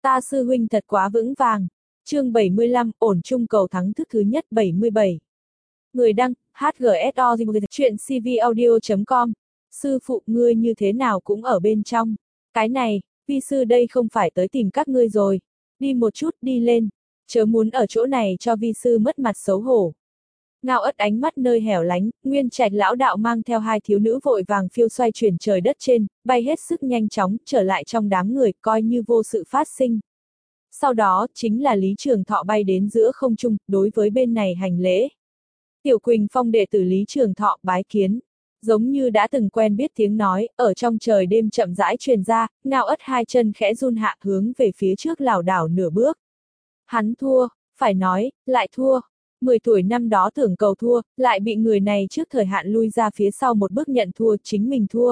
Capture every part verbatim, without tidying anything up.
Ta sư huynh thật quá vững vàng. Chương bảy mươi lăm, ổn chung cầu thắng thức thứ nhất bảy mươi bảy. Người đăng, hát giê ét o, chuyện c v audio chấm com. Sư phụ ngươi như thế nào cũng ở bên trong. Cái này, vi sư đây không phải tới tìm các ngươi rồi. Đi một chút, đi lên. Chớ muốn ở chỗ này cho vi sư mất mặt xấu hổ. Ngao Ất ánh mắt nơi hẻo lánh, Nguyên Trạch lão đạo mang theo hai thiếu nữ vội vàng phiêu xoay chuyển trời đất trên, bay hết sức nhanh chóng, trở lại trong đám người, coi như vô sự phát sinh. Sau đó, chính là Lý Trường Thọ bay đến giữa không trung, đối với bên này hành lễ. Tiểu Quỳnh Phong đệ tử Lý Trường Thọ bái kiến. Giống như đã từng quen biết tiếng nói, ở trong trời đêm chậm rãi truyền ra, Ngao Ất hai chân khẽ run hạ hướng về phía trước lảo đảo nửa bước. Hắn thua, phải nói, lại thua. mười tuổi năm đó tưởng cầu thua, lại bị người này trước thời hạn lui ra phía sau một bước nhận thua, chính mình thua.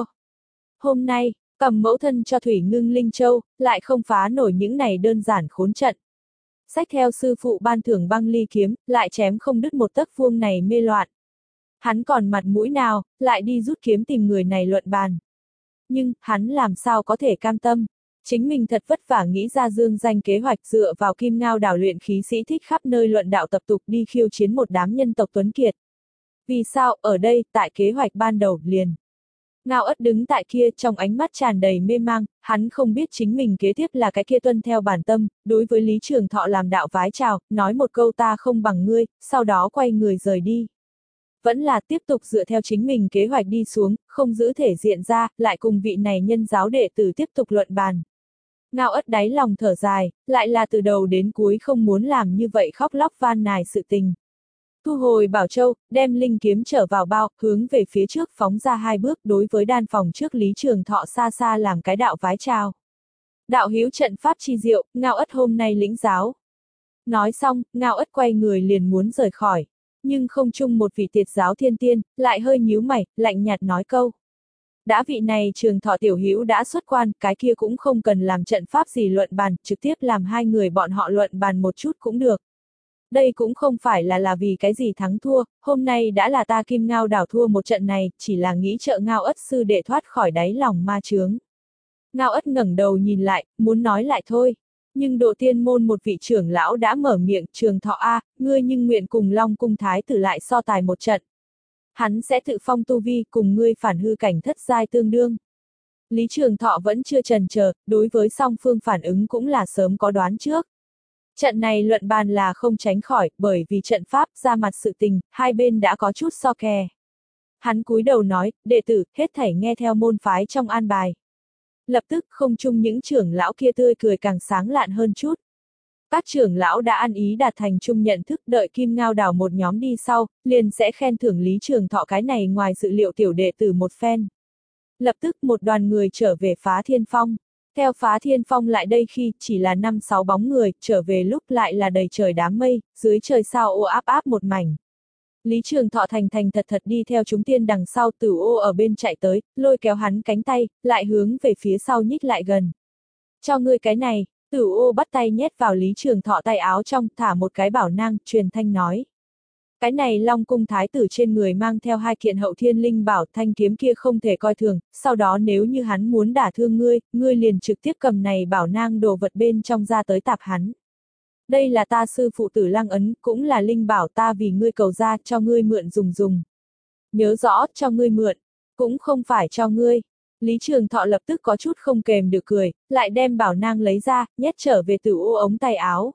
Hôm nay, cầm mẫu thân cho Thủy Ngưng Linh Châu, lại không phá nổi những này đơn giản khốn trận. Xách theo sư phụ ban thưởng băng ly kiếm, lại chém không đứt một tấc vuông này mê loạn. Hắn còn mặt mũi nào, lại đi rút kiếm tìm người này luận bàn. Nhưng, hắn làm sao có thể cam tâm. Chính mình thật vất vả nghĩ ra dương danh kế hoạch dựa vào Kim Ngao đảo luyện khí sĩ thích khắp nơi luận đạo tập tục đi khiêu chiến một đám nhân tộc tuấn kiệt. Vì sao, ở đây, tại kế hoạch ban đầu, liền. Ngao Ất đứng tại kia trong ánh mắt tràn đầy mê mang, hắn không biết chính mình kế tiếp là cái kia tuân theo bản tâm, đối với Lý Trường Thọ làm đạo vái chào, nói một câu ta không bằng ngươi, sau đó quay người rời đi. Vẫn là tiếp tục dựa theo chính mình kế hoạch đi xuống, không giữ thể diện ra, lại cùng vị này nhân giáo đệ tử tiếp tục luận bàn. Ngao Ất đáy lòng thở dài, lại là từ đầu đến cuối không muốn làm như vậy khóc lóc van nài sự tình. Thu hồi Bảo Châu, đem linh kiếm trở vào bao, hướng về phía trước phóng ra hai bước đối với đan phòng trước Lý Trường Thọ xa xa làm cái đạo vái chào. Đạo hữu trận pháp chi diệu, Ngao Ất hôm nay lĩnh giáo. Nói xong, Ngao Ất quay người liền muốn rời khỏi. Nhưng không chung một vị tiệt giáo thiên tiên, lại hơi nhíu mày, lạnh nhạt nói câu. Đã vị này Trường Thọ tiểu hữu đã xuất quan, cái kia cũng không cần làm trận pháp gì luận bàn, trực tiếp làm hai người bọn họ luận bàn một chút cũng được. Đây cũng không phải là là vì cái gì thắng thua, hôm nay đã là ta Kim Ngao đảo thua một trận này, chỉ là nghĩ trợ Ngao Ất sư đệ thoát khỏi đáy lòng ma chướng. Ngao Ất ngẩng đầu nhìn lại, muốn nói lại thôi. Nhưng Độ Tiên môn một vị trưởng lão đã mở miệng, Trường Thọ a, ngươi nhưng nguyện cùng Long cung thái tử lại so tài một trận. Hắn sẽ tự phong tu vi cùng ngươi phản hư cảnh thất giai tương đương. Lý Trường Thọ vẫn chưa chần chờ, đối với song phương phản ứng cũng là sớm có đoán trước. Trận này luận bàn là không tránh khỏi, bởi vì trận pháp ra mặt sự tình, hai bên đã có chút so kè. Hắn cúi đầu nói, đệ tử, hết thảy nghe theo môn phái trong an bài. Lập tức không chung những trưởng lão kia tươi cười càng sáng lạn hơn chút. Các trưởng lão đã ăn ý đạt thành chung nhận thức, đợi Kim Ngao đảo một nhóm đi sau, liền sẽ khen thưởng Lý Trường Thọ cái này ngoài dự liệu tiểu đệ tử một phen. Lập tức một đoàn người trở về Phá Thiên Phong. Theo Phá Thiên Phong lại đây khi chỉ là năm sáu bóng người, trở về lúc lại là đầy trời đám mây, dưới trời sao ô áp áp một mảnh. Lý Trường Thọ thành thành thật thật đi theo chúng tiên đằng sau, Tử Ô ở bên chạy tới, lôi kéo hắn cánh tay, lại hướng về phía sau nhích lại gần. Cho ngươi cái này, Tử Ô bắt tay nhét vào Lý Trường Thọ tay áo trong, thả một cái bảo nang, truyền thanh nói. Cái này Long cung thái tử trên người mang theo hai kiện hậu thiên linh bảo, thanh kiếm kia không thể coi thường, sau đó nếu như hắn muốn đả thương ngươi, ngươi liền trực tiếp cầm này bảo nang đồ vật bên trong ra tới tạp hắn. Đây là ta sư phụ Tử Lăng ấn, cũng là linh bảo ta vì ngươi cầu ra, cho ngươi mượn dùng dùng. Nhớ rõ, cho ngươi mượn, cũng không phải cho ngươi. Lý Trường Thọ lập tức có chút không kềm được cười, lại đem bảo nang lấy ra, nhét trở về Tử Ô ống tay áo.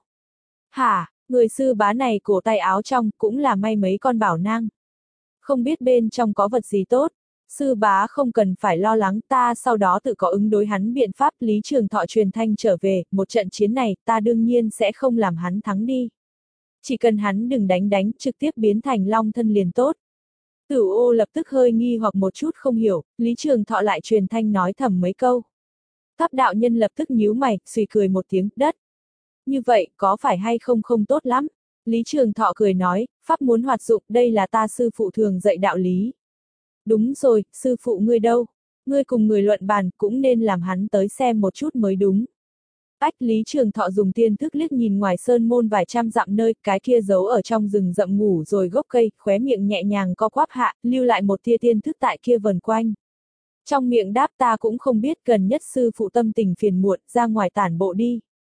Hả? Người sư bá này cổ tay áo trong cũng là may mấy con bảo nang. Không biết bên trong có vật gì tốt, sư bá không cần phải lo lắng, ta sau đó tự có ứng đối hắn biện pháp. Lý Trường Thọ truyền thanh trở về, một trận chiến này ta đương nhiên sẽ không làm hắn thắng đi. Chỉ cần hắn đừng đánh đánh, trực tiếp biến thành long thân liền tốt. Tử Ô lập tức hơi nghi hoặc một chút không hiểu, Lý Trường Thọ lại truyền thanh nói thầm mấy câu. Tháp đạo nhân lập tức nhíu mày, suy cười một tiếng, đất. Như vậy, có phải hay không không tốt lắm? Lý Trường Thọ cười nói, pháp muốn hoạt dụng, đây là ta sư phụ thường dạy đạo lý. Đúng rồi, sư phụ ngươi đâu? Ngươi cùng người luận bàn, cũng nên làm hắn tới xem một chút mới đúng. Ách, Lý Trường Thọ dùng tiên thức liếc nhìn ngoài sơn môn vài trăm dặm nơi, cái kia giấu ở trong rừng rậm ngủ rồi gốc cây, khóe miệng nhẹ nhàng co quắp hạ, lưu lại một tia tiên thức tại kia vần quanh. Trong miệng đáp ta cũng không biết, gần nhất sư phụ tâm tình phiền muộn, ra ngoài tản bộ đi.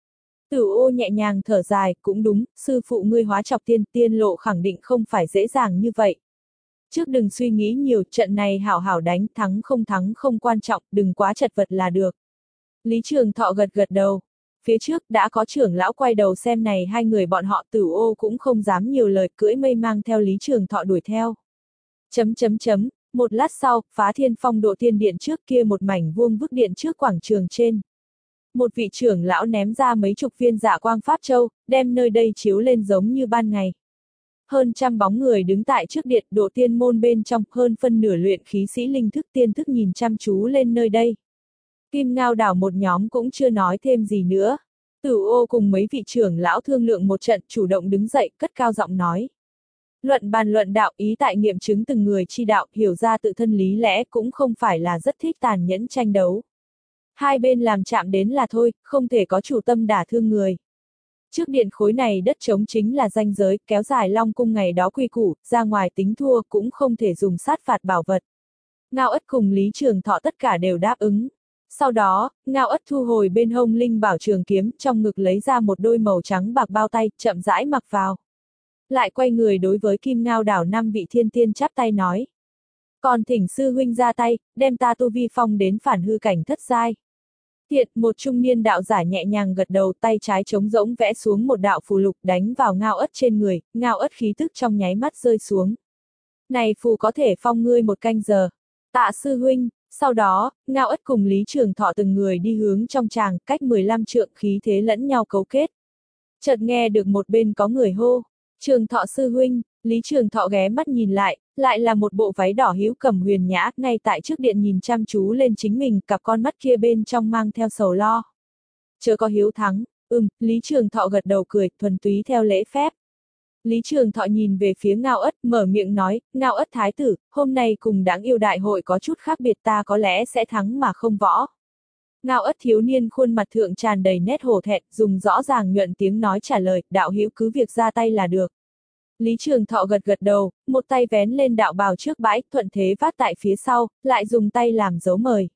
Tử Ô nhẹ nhàng thở dài, cũng đúng, sư phụ ngươi hóa trọc tiên, tiên lộ khẳng định không phải dễ dàng như vậy. Trước đừng suy nghĩ nhiều, trận này hảo hảo đánh, thắng không thắng không quan trọng, đừng quá chật vật là được. Lý Trường Thọ gật gật đầu. Phía trước đã có trưởng lão quay đầu xem này hai người bọn họ. Tử Ô cũng không dám nhiều lời, cưỡi mây mang theo Lý Trường Thọ đuổi theo. Chấm chấm chấm, một lát sau, Phá Thiên Phong độ tiên điện trước kia một mảnh vuông vức điện trước quảng trường trên. Một vị trưởng lão ném ra mấy chục viên dạ quang pháp châu, đem nơi đây chiếu lên giống như ban ngày. Hơn trăm bóng người đứng tại trước điện độ tiên môn bên trong, hơn phân nửa luyện khí sĩ linh thức tiên thức nhìn chăm chú lên nơi đây. Kim Ngao đảo một nhóm cũng chưa nói thêm gì nữa. Tử Ô cùng mấy vị trưởng lão thương lượng một trận, chủ động đứng dậy, cất cao giọng nói. Luận bàn luận đạo, ý tại nghiệm chứng từng người chi đạo, hiểu ra tự thân lý lẽ, cũng không phải là rất thích tàn nhẫn tranh đấu. Hai bên làm chạm đến là thôi, không thể có chủ tâm đả thương người. Trước điện khối này đất trống chính là ranh giới, kéo dài Long Cung ngày đó quy củ, ra ngoài tính thua cũng không thể dùng sát phạt bảo vật. Ngao Ất cùng Lý Trường Thọ tất cả đều đáp ứng. Sau đó, Ngao Ất thu hồi bên hông linh bảo trường kiếm, trong ngực lấy ra một đôi màu trắng bạc bao tay, chậm rãi mặc vào. Lại quay người đối với Kim Ngao đảo năm vị thiên tiên chắp tay nói. Còn thỉnh sư huynh ra tay, đem ta tu vi phong đến phản hư cảnh thất giai. Thiệt, một trung niên đạo giả nhẹ nhàng gật đầu, tay trái trống rỗng vẽ xuống một đạo phù lục đánh vào Ngao Ất trên người, Ngao Ất khí tức trong nháy mắt rơi xuống. Này phù có thể phong ngươi một canh giờ. Tạ sư huynh. Sau đó, Ngao Ất cùng Lý Trường Thọ từng người đi hướng trong tràng, cách mười lăm trượng, khí thế lẫn nhau cấu kết. Chợt nghe được một bên có người hô, Trường Thọ sư huynh. Lý Trường Thọ ghé mắt nhìn lại, lại là một bộ váy đỏ hữu cầm huyền nhã, ngay tại trước điện nhìn chăm chú lên chính mình, cặp con mắt kia bên trong mang theo sầu lo. Chớ có hiếu thắng, ừm, Lý Trường Thọ gật đầu cười, thuần túy theo lễ phép. Lý Trường Thọ nhìn về phía Ngao Ất, mở miệng nói, Ngao Ất thái tử, hôm nay cùng đáng yêu đại hội có chút khác biệt, ta có lẽ sẽ thắng mà không võ. Ngao Ất thiếu niên khuôn mặt thượng tràn đầy nét hổ thẹn, dùng rõ ràng nhuận tiếng nói trả lời, đạo hữu cứ việc ra tay là được. Lý Trường Thọ gật gật đầu, một tay vén lên đạo bào trước bãi, thuận thế vác tại phía sau, lại dùng tay làm dấu mời.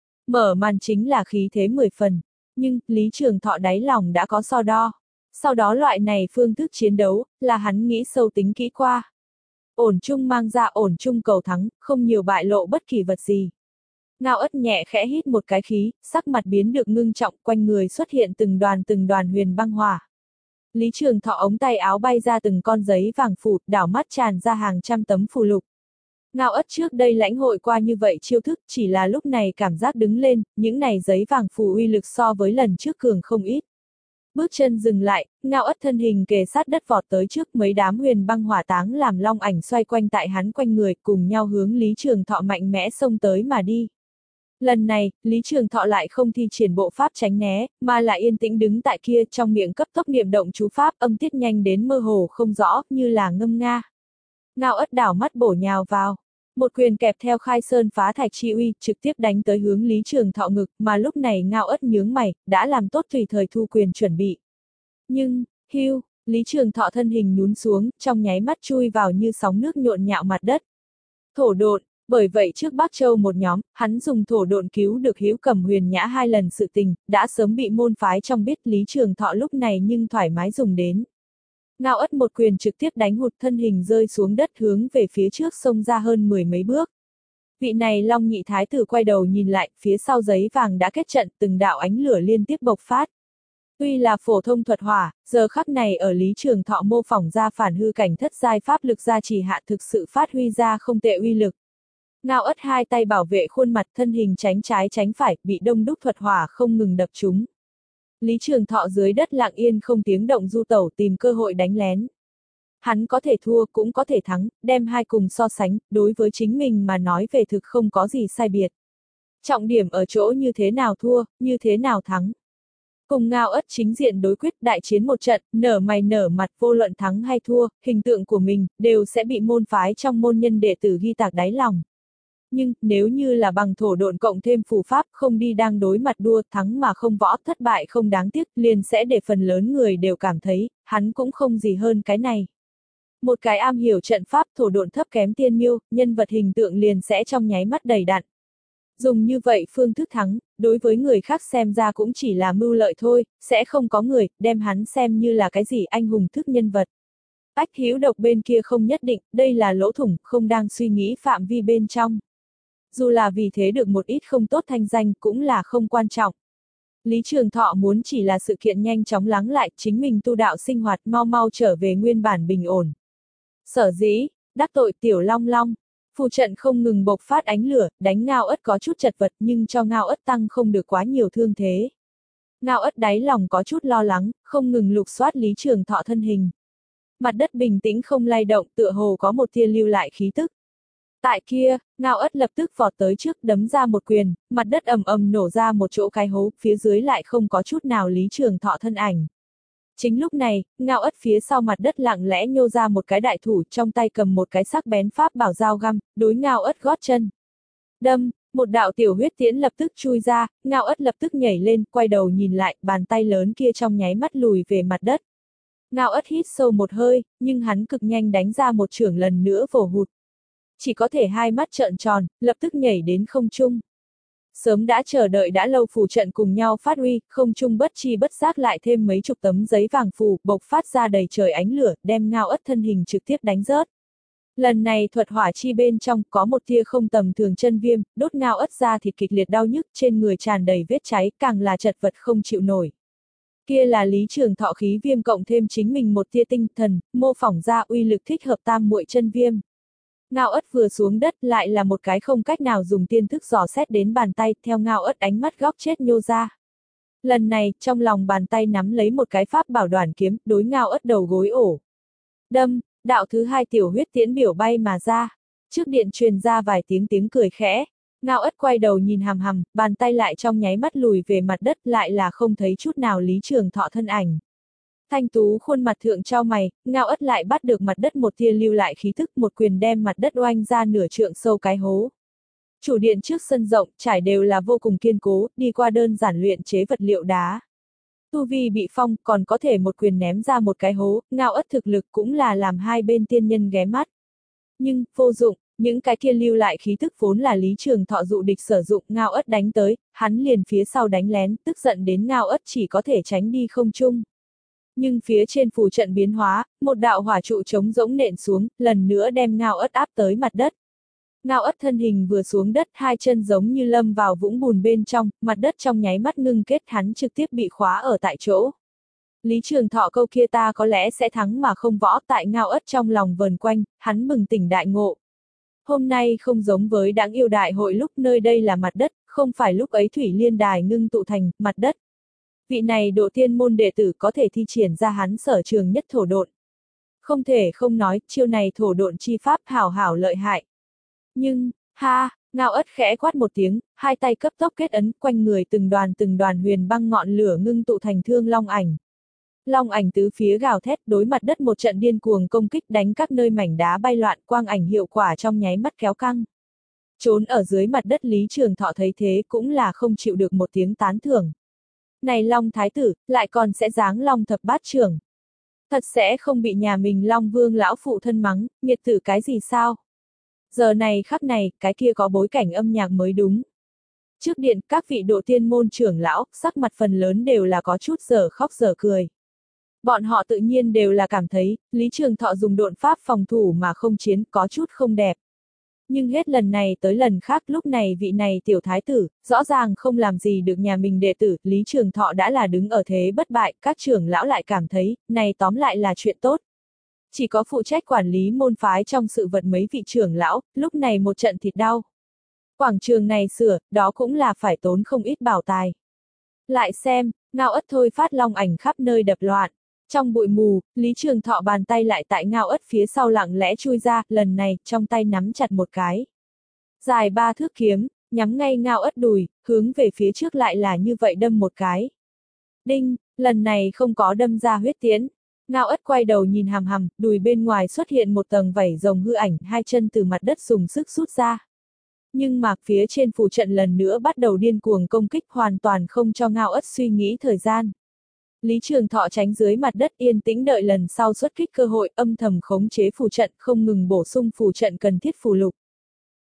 Mở màn chính là khí thế mười phần, nhưng, Lý Trường Thọ đáy lòng đã có so đo. Sau đó loại này phương thức chiến đấu, là hắn nghĩ sâu tính kỹ qua. Ổn chung mang ra ổn chung cầu thắng, không nhiều bại lộ bất kỳ vật gì. Ngao Ất nhẹ khẽ hít một cái khí, sắc mặt biến được ngưng trọng, quanh người xuất hiện từng đoàn từng đoàn huyền băng hỏa. Lý Trường Thọ ống tay áo bay ra từng con giấy vàng phủ, đảo mắt tràn ra hàng trăm tấm phù lục. Ngao Ất trước đây lãnh hội qua như vậy chiêu thức, chỉ là lúc này cảm giác đứng lên, những này giấy vàng phù uy lực so với lần trước cường không ít. Bước chân dừng lại, Ngao Ất thân hình kề sát đất vọt tới trước, mấy đám huyền băng hỏa táng làm long ảnh xoay quanh tại hắn quanh người, cùng nhau hướng Lý Trường Thọ mạnh mẽ xông tới mà đi. Lần này, Lý Trường Thọ lại không thi triển bộ pháp tránh né, mà lại yên tĩnh đứng tại kia, trong miệng cấp tốc niệm động chú pháp, âm tiết nhanh đến mơ hồ không rõ, như là ngâm nga. Ngao Ất đảo mắt bổ nhào vào. Một quyền kẹp theo khai sơn phá thạch chi uy, trực tiếp đánh tới hướng Lý Trường Thọ ngực, mà lúc này Ngao Ất nhướng mày, đã làm tốt tùy thời thu quyền chuẩn bị. Nhưng, hưu, Lý Trường Thọ thân hình nhún xuống, trong nháy mắt chui vào như sóng nước nhộn nhạo mặt đất. Thổ độn, bởi vậy trước Bắc Châu một nhóm, hắn dùng thổ độn cứu được Hữu Cầm Huyền Nhã hai lần sự tình, đã sớm bị môn phái trong biết, Lý Trường Thọ lúc này nhưng thoải mái dùng đến. Ngao Ất một quyền trực tiếp đánh hụt, thân hình rơi xuống đất, hướng về phía trước xông ra hơn mười mấy bước. Vị này Long Nhị Thái tử quay đầu nhìn lại, phía sau giấy vàng đã kết trận, từng đạo ánh lửa liên tiếp bộc phát. Tuy là phổ thông thuật hỏa, giờ khắc này ở Lý Trường Thọ mô phỏng ra phản hư cảnh thất giai pháp lực gia trì hạ thực sự phát huy ra không tệ uy lực. Ngao Ất hai tay bảo vệ khuôn mặt, thân hình tránh trái tránh phải, bị đông đúc thuật hỏa không ngừng đập trúng. Lý Trường Thọ dưới đất lặng yên không tiếng động du tẩu, tìm cơ hội đánh lén. Hắn có thể thua cũng có thể thắng, đem hai cùng so sánh, đối với chính mình mà nói về thực không có gì sai biệt. Trọng điểm ở chỗ như thế nào thua, như thế nào thắng. Cùng Ngao Ất chính diện đối quyết, đại chiến một trận, nở mày nở mặt, vô luận thắng hay thua, hình tượng của mình, đều sẽ bị môn phái trong môn nhân đệ tử ghi tạc đáy lòng. Nhưng, nếu như là bằng thổ độn cộng thêm phù pháp, không đi đang đối mặt đua, thắng mà không võ, thất bại không đáng tiếc, liền sẽ để phần lớn người đều cảm thấy, hắn cũng không gì hơn cái này. Một cái am hiểu trận pháp thổ độn thấp kém tiên miêu, nhân vật hình tượng liền sẽ trong nháy mắt đầy đặn. Dùng như vậy phương thức thắng, đối với người khác xem ra cũng chỉ là mưu lợi thôi, sẽ không có người, đem hắn xem như là cái gì anh hùng thức nhân vật. Ách hữu độc bên kia không nhất định, đây là lỗ thủng, không đang suy nghĩ phạm vi bên trong. Dù là vì thế được một ít không tốt thanh danh cũng là không quan trọng. Lý Trường Thọ muốn chỉ là sự kiện nhanh chóng lắng lại, chính mình tu đạo sinh hoạt mau mau trở về nguyên bản bình ổn. Sở dĩ, đắc tội Tiểu Long Long, phù trận không ngừng bộc phát ánh lửa, đánh Ngao Ất có chút chật vật nhưng cho Ngao Ất tăng không được quá nhiều thương thế. Ngao Ất đáy lòng có chút lo lắng, không ngừng lục soát Lý Trường Thọ thân hình. Mặt đất bình tĩnh không lay động, tựa hồ có một tia lưu lại khí tức. Tại kia, Ngao Ất lập tức vọt tới trước đấm ra một quyền, mặt đất ầm ầm nổ ra một chỗ cái hố, phía dưới lại không có chút nào Lý Trường Thọ thân ảnh. Chính lúc này, Ngao Ất phía sau mặt đất lặng lẽ nhô ra một cái đại thủ, trong tay cầm một cái sắc bén pháp bảo dao găm, đối Ngao Ất gót chân. Đâm, một đạo tiểu huyết tiễn lập tức chui ra, Ngao Ất lập tức nhảy lên, quay đầu nhìn lại, bàn tay lớn kia trong nháy mắt lùi về mặt đất. Ngao Ất hít sâu một hơi, nhưng hắn cực nhanh đánh ra một chưởng lần nữa vồ hụt. Chỉ có thể hai mắt trợn tròn, lập tức nhảy đến không trung. Sớm đã chờ đợi đã lâu phù trận cùng nhau phát huy, không trung bất chi bất giác lại thêm mấy chục tấm giấy vàng phù, bộc phát ra đầy trời ánh lửa, đem Ngao Ất thân hình trực tiếp đánh rớt. Lần này thuật hỏa chi bên trong có một tia không tầm thường chân viêm, đốt Ngao Ất ra thịt kịch liệt đau nhức, trên người tràn đầy vết cháy, càng là chật vật không chịu nổi. Kia là Lý Trường Thọ khí viêm cộng thêm chính mình một tia tinh thần, mô phỏng ra uy lực thích hợp tam muội chân viêm. Ngao Ất vừa xuống đất lại là một cái không cách nào dùng tiên thức dò xét đến bàn tay, theo Ngao Ất ánh mắt góc chết nhô ra. Lần này, trong lòng bàn tay nắm lấy một cái pháp bảo đoản kiếm, đối Ngao Ất đầu gối ổ. Đâm, đạo thứ hai tiểu huyết tiễn biểu bay mà ra. Trước điện truyền ra vài tiếng tiếng cười khẽ. Ngao Ất quay đầu nhìn hằm hằm, bàn tay lại trong nháy mắt lùi về mặt đất, lại là không thấy chút nào Lý Trường Thọ thân ảnh. Thanh tú khuôn mặt thượng trao mày, Ngao Ất lại bắt được mặt đất một tia lưu lại khí thức, một quyền đem mặt đất oanh ra nửa trượng sâu cái hố. Chủ điện trước sân rộng, trải đều là vô cùng kiên cố, đi qua đơn giản luyện chế vật liệu đá. Tu vi bị phong, còn có thể một quyền ném ra một cái hố, Ngao Ất thực lực cũng là làm hai bên tiên nhân ghé mắt. Nhưng, vô dụng, những cái kia lưu lại khí thức vốn là Lý Trường Thọ dụ địch sử dụng, Ngao Ất đánh tới, hắn liền phía sau đánh lén, tức giận đến Ngao Ất chỉ có thể tránh đi không trung. Nhưng phía trên phù trận biến hóa, một đạo hỏa trụ trống rỗng nện xuống, lần nữa đem Ngao Ất áp tới mặt đất. Ngao Ất thân hình vừa xuống đất, hai chân giống như lâm vào vũng bùn bên trong, mặt đất trong nháy mắt ngưng kết, hắn trực tiếp bị khóa ở tại chỗ. Lý Trường Thọ câu kia ta có lẽ sẽ thắng mà không võ, tại Ngao Ất trong lòng vờn quanh, hắn bừng tỉnh đại ngộ. Hôm nay không giống với đáng yêu đại hội lúc nơi đây là mặt đất, không phải lúc ấy thủy liên đài ngưng tụ thành mặt đất. Vị này độ tiên môn đệ tử có thể thi triển ra hắn sở trường nhất thổ độn. Không thể không nói, chiêu này thổ độn chi pháp hảo hảo lợi hại. Nhưng, ha, Ngao Ất khẽ quát một tiếng, hai tay cấp tốc kết ấn, quanh người từng đoàn từng đoàn huyền băng ngọn lửa ngưng tụ thành thương long ảnh. Long ảnh tứ phía gào thét, đối mặt đất một trận điên cuồng công kích, đánh các nơi mảnh đá bay loạn, quang ảnh hiệu quả trong nháy mắt kéo căng. Trốn ở dưới mặt đất Lý Trường Thọ thấy thế cũng là không chịu được một tiếng tán thưởng. Này Long Thái tử, lại còn sẽ giáng Long thập bát trưởng. Thật sẽ không bị nhà mình Long Vương lão phụ thân mắng, nghiệt tử cái gì sao? Giờ này khắc này, cái kia có bối cảnh âm nhạc mới đúng. Trước điện, các vị độ tiên môn trưởng lão, sắc mặt phần lớn đều là có chút dở khóc dở cười. Bọn họ tự nhiên đều là cảm thấy, Lý Trường Thọ dùng độn pháp phòng thủ mà không chiến, có chút không đẹp. Nhưng hết lần này tới lần khác, lúc này vị này tiểu thái tử, rõ ràng không làm gì được nhà mình đệ tử, Lý Trường Thọ đã là đứng ở thế bất bại, các trưởng lão lại cảm thấy, này tóm lại là chuyện tốt. Chỉ có phụ trách quản lý môn phái trong sự vật mấy vị trưởng lão, lúc này một trận thịt đau. Quảng trường này sửa, đó cũng là phải tốn không ít bảo tài. Lại xem, Ngao Ất thôi phát long ảnh khắp nơi đập loạn. Trong bụi mù, Lý Trường Thọ bàn tay lại tại Ngao Ất phía sau lặng lẽ chui ra, lần này, trong tay nắm chặt một cái. Dài ba thước kiếm, nhắm ngay Ngao Ất đùi, hướng về phía trước lại là như vậy đâm một cái. Đinh, lần này không có đâm ra huyết tiễn. Ngao Ất quay đầu nhìn hằm hằm, đùi bên ngoài xuất hiện một tầng vảy rồng hư ảnh, hai chân từ mặt đất dùng sức rút ra. Nhưng mà phía trên phù trận lần nữa bắt đầu điên cuồng công kích, hoàn toàn không cho Ngao Ất suy nghĩ thời gian. Lý Trường Thọ tránh dưới mặt đất yên tĩnh đợi lần sau xuất kích cơ hội, âm thầm khống chế phù trận, không ngừng bổ sung phù trận cần thiết phù lục.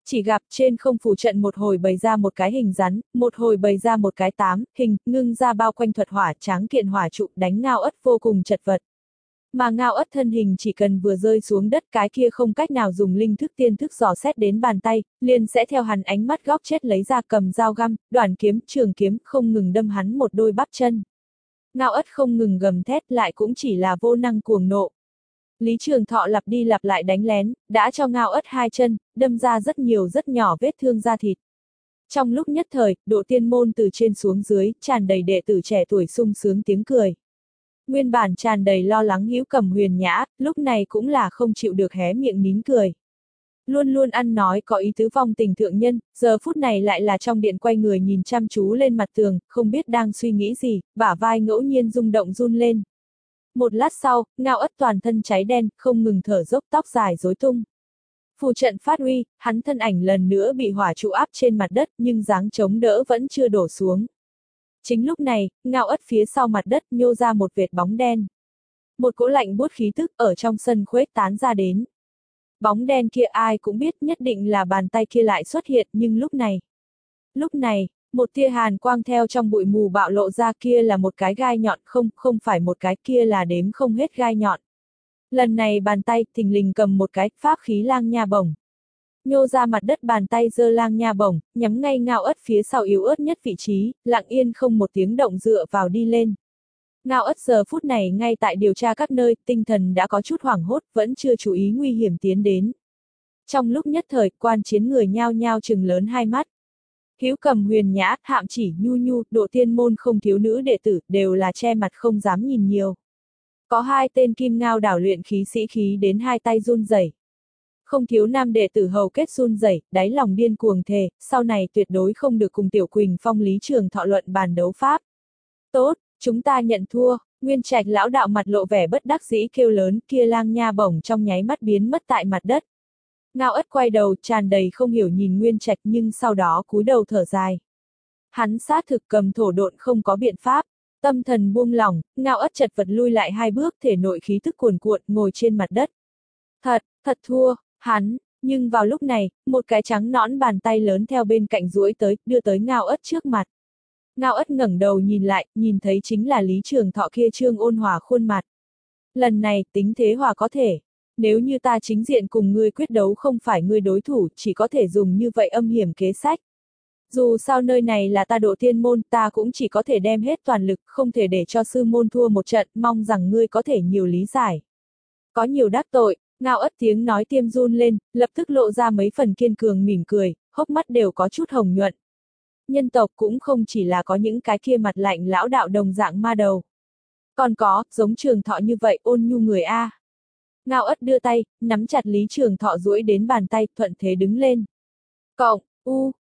Chỉ gặp trên không phù trận một hồi bày ra một cái hình rắn, một hồi bày ra một cái tám, hình, ngưng ra bao quanh thuật hỏa tráng kiện hỏa trụ đánh Ngao Ất vô cùng chật vật. Mà Ngao Ất thân hình chỉ cần vừa rơi xuống đất cái kia không cách nào dùng linh thức tiên thức dò xét đến bàn tay, liền sẽ theo hắn ánh mắt góc chết lấy ra cầm dao găm, đoạn kiếm, trường kiếm không ngừng đâm hắn một đôi bắp chân. Ngao Ất không ngừng gầm thét lại cũng chỉ là vô năng cuồng nộ. Lý Trường Thọ lặp đi lặp lại đánh lén, đã cho Ngao Ất hai chân, đâm ra rất nhiều rất nhỏ vết thương da thịt. Trong lúc nhất thời, Độ Tiên Môn từ trên xuống dưới, tràn đầy đệ tử trẻ tuổi sung sướng tiếng cười. Nguyên bản tràn đầy lo lắng Hữu Cầm Huyền Nhã, lúc này cũng là không chịu được hé miệng nín cười. Luôn luôn ăn nói có ý tứ vong tình thượng nhân, giờ phút này lại là trong điện quay người nhìn chăm chú lên mặt tường, không biết đang suy nghĩ gì, bả vai ngẫu nhiên rung động run lên. Một lát sau, Ngao Ất toàn thân cháy đen, không ngừng thở dốc tóc dài rối tung. Phù trận phát uy, hắn thân ảnh lần nữa bị hỏa trụ áp trên mặt đất nhưng dáng chống đỡ vẫn chưa đổ xuống. Chính lúc này, Ngao Ất phía sau mặt đất nhô ra một vệt bóng đen. Một cỗ lạnh buốt khí tức ở trong sân khuếch tán ra đến. Bóng đen kia ai cũng biết nhất định là bàn tay kia lại xuất hiện nhưng lúc này. Lúc này, một tia hàn quang theo trong bụi mù bạo lộ ra kia là một cái gai nhọn không, không phải một cái kia là đếm không hết gai nhọn. Lần này bàn tay thình lình cầm một cái pháp khí lang nha bổng. Nhô ra mặt đất bàn tay giơ lang nha bổng, nhắm ngay Ngao Ất phía sau yếu ớt nhất vị trí, lặng yên không một tiếng động dựa vào đi lên. Ngao Ất giờ phút này ngay tại điều tra các nơi, tinh thần đã có chút hoảng hốt, vẫn chưa chú ý nguy hiểm tiến đến. Trong lúc nhất thời, quan chiến người nhao nhao trừng lớn hai mắt. Hữu Cầm Huyền Nhã, Hạm Chỉ, Nhu Nhu, Độ Tiên Môn không thiếu nữ đệ tử, đều là che mặt không dám nhìn nhiều. Có hai tên Kim Ngao đảo luyện khí sĩ khí đến hai tay run rẩy. Không thiếu nam đệ tử hầu kết run rẩy, đáy lòng điên cuồng thề, sau này tuyệt đối không được cùng Tiểu Quỳnh Phong Lý Trường Thọ luận bàn đấu pháp. Tốt, chúng ta nhận thua, Nguyên Trạch lão đạo mặt lộ vẻ bất đắc dĩ kêu lớn, kia lang nha bổng trong nháy mắt biến mất tại mặt đất. Ngao Ất quay đầu tràn đầy không hiểu nhìn Nguyên Trạch nhưng sau đó cúi đầu thở dài. Hắn xác thực cầm thổ độn không có biện pháp. Tâm thần buông lỏng, Ngao Ất chật vật lui lại hai bước thể nội khí tức cuồn cuộn ngồi trên mặt đất. Thật, thật thua, hắn, nhưng vào lúc này, một cái trắng nõn bàn tay lớn theo bên cạnh duỗi tới, đưa tới Ngao Ất trước mặt. Ngao Ất ngẩng đầu nhìn lại, nhìn thấy chính là Lý Trường Thọ kia trương ôn hòa khuôn mặt. Lần này, tính thế hòa có thể. Nếu như ta chính diện cùng ngươi quyết đấu không phải ngươi đối thủ, chỉ có thể dùng như vậy âm hiểm kế sách. Dù sao nơi này là ta Độ Tiên Môn, ta cũng chỉ có thể đem hết toàn lực, không thể để cho sư môn thua một trận, mong rằng ngươi có thể nhiều lý giải. Có nhiều đắc tội, Ngao Ất tiếng nói tiêm run lên, lập tức lộ ra mấy phần kiên cường mỉm cười, hốc mắt đều có chút hồng nhuận. Nhân tộc cũng không chỉ là có những cái kia mặt lạnh lão đạo đồng dạng ma đầu. Còn có, giống Trường Thọ như vậy ôn nhu người A. Ngao Ất đưa tay, nắm chặt Lý Trường Thọ duỗi đến bàn tay, thuận thế đứng lên. Cộng, u,